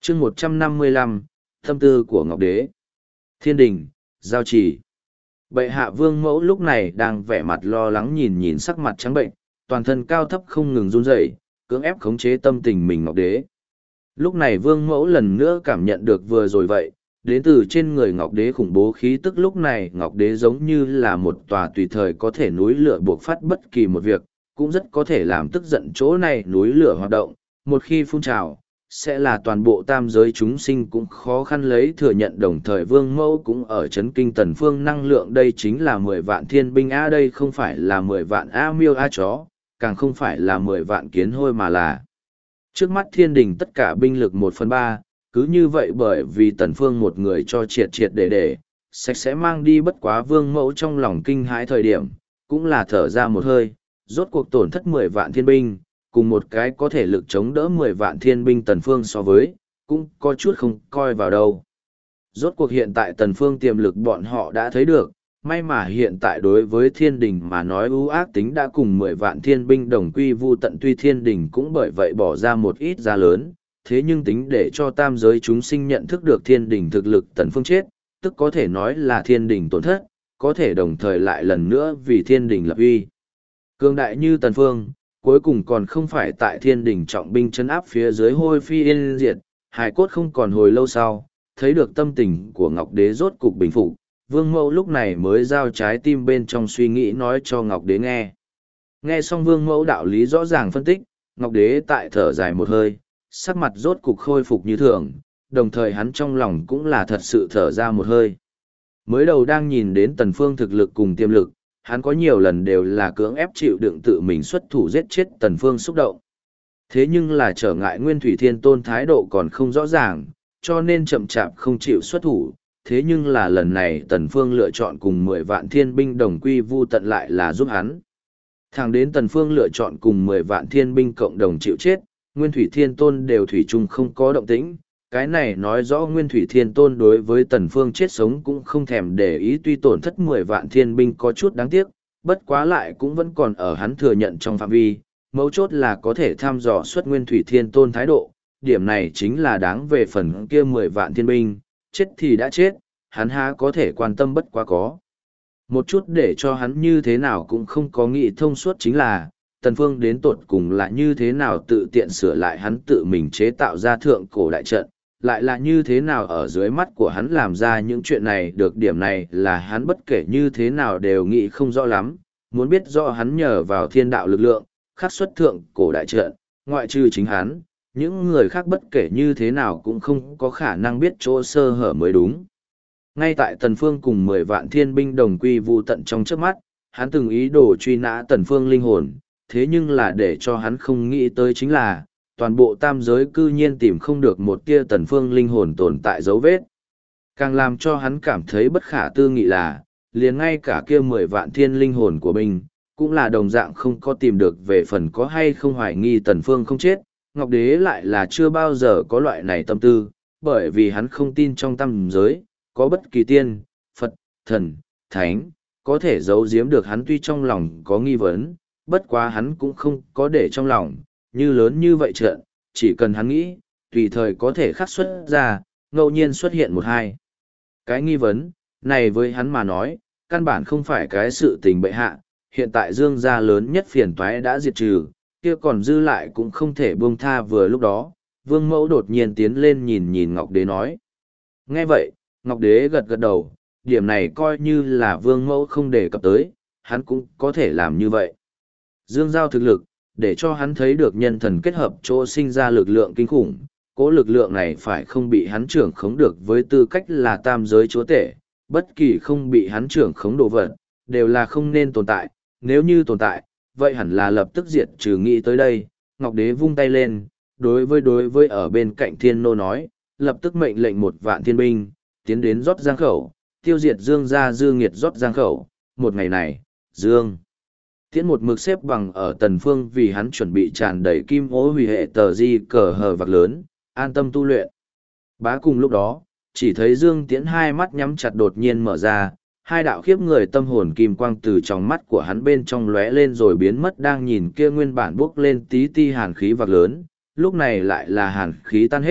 chương 155, tâm tư của Ngọc Đế. Thiên đình, giao trì. Bệ hạ Vương Mẫu lúc này đang vẻ mặt lo lắng nhìn nhìn sắc mặt trắng bệnh, toàn thân cao thấp không ngừng run rẩy, cưỡng ép khống chế tâm tình mình Ngọc Đế. Lúc này Vương Mẫu lần nữa cảm nhận được vừa rồi vậy, đến từ trên người Ngọc Đế khủng bố khí tức. Lúc này Ngọc Đế giống như là một tòa tùy thời có thể núi lửa buộc phát bất kỳ một việc, cũng rất có thể làm tức giận chỗ này núi lửa hoạt động, một khi phun trào, sẽ là toàn bộ tam giới chúng sinh cũng khó khăn lấy thừa nhận. Đồng thời Vương Mẫu cũng ở chấn kinh Tần Phương năng lượng, đây chính là 10 vạn thiên binh A, đây không phải là 10 vạn A miêu A chó, càng không phải là 10 vạn kiến hôi mà là trước mắt thiên đình tất cả binh lực 1/3, cứ như vậy bởi vì Tần Phương một người cho triệt triệt để, sạch sẽ mang đi. Bất quá Vương Mẫu trong lòng kinh hãi thời điểm, cũng là thở ra một hơi, rốt cuộc tổn thất 10 vạn thiên binh, cùng một cái có thể lực chống đỡ 10 vạn thiên binh Tần Phương so với, cũng có chút không coi vào đâu. Rốt cuộc hiện tại Tần Phương tiềm lực bọn họ đã thấy được, may mà hiện tại đối với thiên đình mà nói ưu ác tính đã cùng 10 vạn thiên binh đồng quy vu tận, tuy thiên đình cũng bởi vậy bỏ ra một ít giá lớn, thế nhưng tính để cho tam giới chúng sinh nhận thức được thiên đình thực lực Tần Phương chết, tức có thể nói là thiên đình tổn thất, có thể đồng thời lại lần nữa vì thiên đình lập uy. Cường đại như Tần Phương, cuối cùng còn không phải tại thiên đình trọng binh chấn áp phía dưới hôi phi yên diệt, hài cốt không còn. Hồi lâu sau, thấy được tâm tình của Ngọc Đế rốt cục bình phục, Vương Mẫu lúc này mới giao trái tim bên trong suy nghĩ nói cho Ngọc Đế nghe. Nghe xong Vương Mẫu đạo lý rõ ràng phân tích, Ngọc Đế tại thở dài một hơi, sắc mặt rốt cục khôi phục như thường, đồng thời hắn trong lòng cũng là thật sự thở ra một hơi. Mới đầu đang nhìn đến Tần Phương thực lực cùng tiềm lực, hắn có nhiều lần đều là cưỡng ép chịu đựng tự mình xuất thủ giết chết Tần Phương xúc động. Thế nhưng là trở ngại Nguyên Thủy Thiên Tôn thái độ còn không rõ ràng, cho nên chậm chạp không chịu xuất thủ. Thế nhưng là lần này Tần Phương lựa chọn cùng 10 vạn thiên binh đồng quy vu tận lại là giúp hắn. Thẳng đến Tần Phương lựa chọn cùng 10 vạn thiên binh cộng đồng chịu chết, Nguyên Thủy Thiên Tôn đều thủy chung không có động tĩnh. Cái này nói rõ Nguyên Thủy Thiên Tôn đối với Tần Phương chết sống cũng không thèm để ý, tuy tổn thất 10 vạn thiên binh có chút đáng tiếc, bất quá lại cũng vẫn còn ở hắn thừa nhận trong phạm vi, mấu chốt là có thể thăm dò xuất Nguyên Thủy Thiên Tôn thái độ, điểm này chính là đáng về phần kia 10 vạn thiên binh, chết thì đã chết, hắn há có thể quan tâm. Bất quá có một chút để cho hắn như thế nào cũng không có nghĩ thông suốt chính là, Tần Phương đến tột cùng là như thế nào tự tiện sửa lại hắn tự mình chế tạo ra thượng cổ đại trận, lại là như thế nào ở dưới mắt của hắn làm ra những chuyện này được. Điểm này là hắn bất kể như thế nào đều nghĩ không rõ lắm, muốn biết rõ hắn nhờ vào thiên đạo lực lượng, khắc xuất thượng cổ đại trận, ngoại trừ chính hắn, những người khác bất kể như thế nào cũng không có khả năng biết chỗ sơ hở mới đúng. Ngay tại Tần Phương cùng 10 vạn thiên binh đồng quy vu tận trong chớp mắt, hắn từng ý đồ truy nã Tần Phương linh hồn, thế nhưng là để cho hắn không nghĩ tới chính là, toàn bộ tam giới cư nhiên tìm không được một tia Tần Phương linh hồn tồn tại dấu vết. Càng làm cho hắn cảm thấy bất khả tư nghị là, liền ngay cả kia 10 vạn thiên linh hồn của mình, cũng là đồng dạng không có tìm được. Về phần có hay không hoài nghi Tần Phương không chết, Ngọc Đế lại là chưa bao giờ có loại này tâm tư, bởi vì hắn không tin trong tam giới, có bất kỳ tiên, Phật, thần, thánh, có thể giấu giếm được hắn. Tuy trong lòng có nghi vấn, bất quá hắn cũng không có để trong lòng, như lớn như vậy trận, chỉ cần hắn nghĩ, tùy thời có thể khắc xuất ra, ngẫu nhiên xuất hiện một hai. Cái nghi vấn, này với hắn mà nói, căn bản không phải cái sự tình bệ hạ, hiện tại Dương gia lớn nhất phiền toái đã diệt trừ, kia còn dư lại cũng không thể buông tha. Vừa lúc đó, Vương Mẫu đột nhiên tiến lên nhìn nhìn Ngọc Đế nói. Nghe vậy, Ngọc Đế gật gật đầu, điểm này coi như là Vương Mẫu không đề cập tới, hắn cũng có thể làm như vậy. Dương Giao thực lực, để cho hắn thấy được nhân thần kết hợp chỗ sinh ra lực lượng kinh khủng, cố lực lượng này phải không bị hắn trưởng khống được. Với tư cách là tam giới chúa tể, bất kỳ không bị hắn trưởng khống đồ vật, đều là không nên tồn tại, nếu như tồn tại, vậy hẳn là lập tức diệt trừ. Nghĩ tới đây, Ngọc Đế vung tay lên, đối với ở bên cạnh Thiên Nô nói, lập tức mệnh lệnh 1 vạn thiên binh, tiến đến rót giang khẩu, tiêu diệt Dương gia dư nghiệt rót giang khẩu. Một ngày này, Dương Tiễn một mực xếp bằng ở Tần Phương vì hắn chuẩn bị tràn đầy kim ố hủy hệ tờ di cờ hờ vạc lớn, an tâm tu luyện. Bá cùng lúc đó, chỉ thấy Dương Tiễn hai mắt nhắm chặt đột nhiên mở ra, hai đạo khiếp người tâm hồn kim quang từ trong mắt của hắn bên trong lóe lên rồi biến mất. Đang nhìn kia nguyên bản bốc lên tí ti hàn khí vạc lớn, lúc này lại là hàn khí tan hết,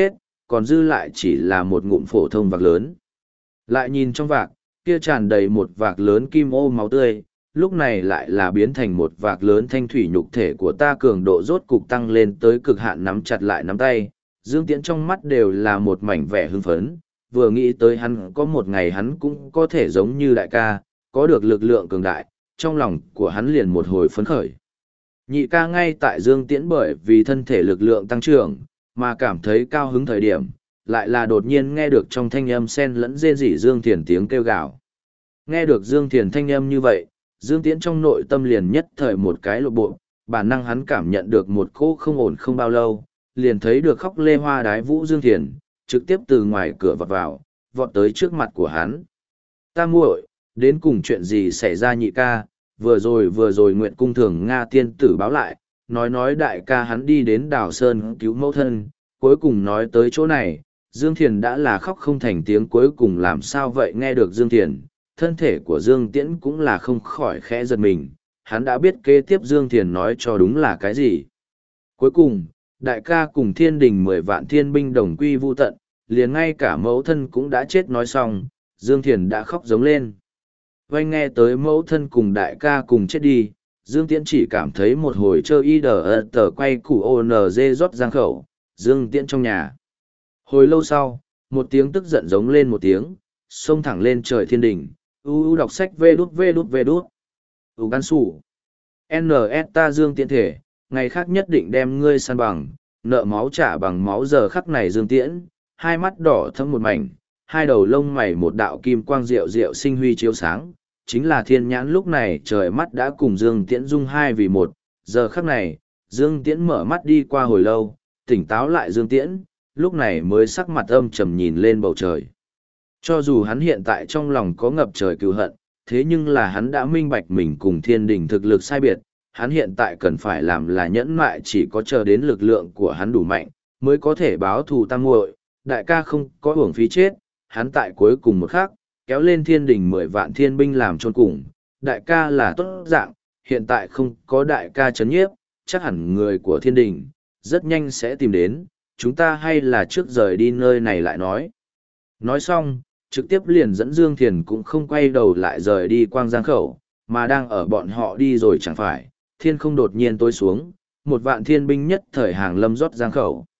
còn dư lại chỉ là một ngụm phổ thông vạc lớn. Lại nhìn trong vạc, kia tràn đầy một vạc lớn kim ô máu tươi, lúc này lại là biến thành một vạc lớn thanh thủy nhục thể của ta, cường độ rốt cục tăng lên tới cực hạn, nắm chặt lại nắm tay. Dương Tiễn trong mắt đều là một mảnh vẻ hưng phấn, vừa nghĩ tới hắn có một ngày hắn cũng có thể giống như đại ca, có được lực lượng cường đại, trong lòng của hắn liền một hồi phấn khởi. Nhị ca ngay tại Dương Tiễn bởi vì thân thể lực lượng tăng trưởng, mà cảm thấy cao hứng thời điểm, lại là đột nhiên nghe được trong thanh âm xen lẫn rên rỉ Dương Thiền tiếng kêu gào. Nghe được Dương Thiền thanh âm như vậy, Dương Tiễn trong nội tâm liền nhất thời một cái lộ bộ, bản năng hắn cảm nhận được một cỗ không ổn không bao lâu, liền thấy được khóc lê hoa đái vũ Dương Thiền, trực tiếp từ ngoài cửa vọt vào, vọt tới trước mặt của hắn. Ta muội, đến cùng chuyện gì xảy ra nhị ca, vừa rồi Nguyện Cung Thường Nga tiên tử báo lại, nói đại ca hắn đi đến Đào Sơn cứu mẫu thân, cuối cùng nói tới chỗ này, Dương Thiền đã là khóc không thành tiếng, cuối cùng làm sao vậy. Nghe được Dương Thiền, thân thể của Dương Tiễn cũng là không khỏi khẽ giật mình, hắn đã biết kế tiếp Dương Thiền nói cho đúng là cái gì. Cuối cùng, đại ca cùng thiên đình 10 vạn thiên binh đồng quy vu tận, liền ngay cả mẫu thân cũng đã chết nói xong, Dương Thiền đã khóc giống lên. Vanh nghe tới mẫu thân cùng đại ca cùng chết đi, Dương Tiễn chỉ cảm thấy một hồi chơi y đờ tờ quay củ ONG rót giang khẩu, Dương Tiễn trong nhà. Hồi lâu sau, một tiếng tức giận giống lên một tiếng, xông thẳng lên trời thiên đỉnh, đọc sách vê đút. Gan sủ. NS ta Dương Tiễn thể, ngày khác nhất định đem ngươi săn bằng, nợ máu trả bằng máu. Giờ khắc này Dương Tiễn, hai mắt đỏ thẫm một mảnh, hai đầu lông mày một đạo kim quang rượu rượu sinh huy chiếu sáng, chính là thiên nhãn. Lúc này trời mắt đã cùng Dương Tiễn dung hai vì một. Giờ khắc này, Dương Tiễn mở mắt đi qua hồi lâu, tỉnh táo lại Dương Tiễn, lúc này mới sắc mặt âm trầm nhìn lên bầu trời. Cho dù hắn hiện tại trong lòng có ngập trời cừu hận, thế nhưng là hắn đã minh bạch mình cùng thiên đình thực lực sai biệt, hắn hiện tại cần phải làm là nhẫn nại, chỉ có chờ đến lực lượng của hắn đủ mạnh, mới có thể báo thù tam muội. Đại ca không có uổng phí chết, hắn tại cuối cùng một khắc, kéo lên thiên đình 10 vạn thiên binh làm chôn cùng. Đại ca là tốt dạng, hiện tại không có đại ca chấn nhiếp, chắc hẳn người của thiên đình, rất nhanh sẽ tìm đến, chúng ta hay là trước rời đi nơi này lại nói. Nói xong, trực tiếp liền dẫn Dương Thiền cũng không quay đầu lại rời đi Quang Giang khẩu, mà đang ở bọn họ đi rồi chẳng phải, thiên không đột nhiên tối xuống, một vạn thiên binh nhất thời hàng lâm rót Giang khẩu.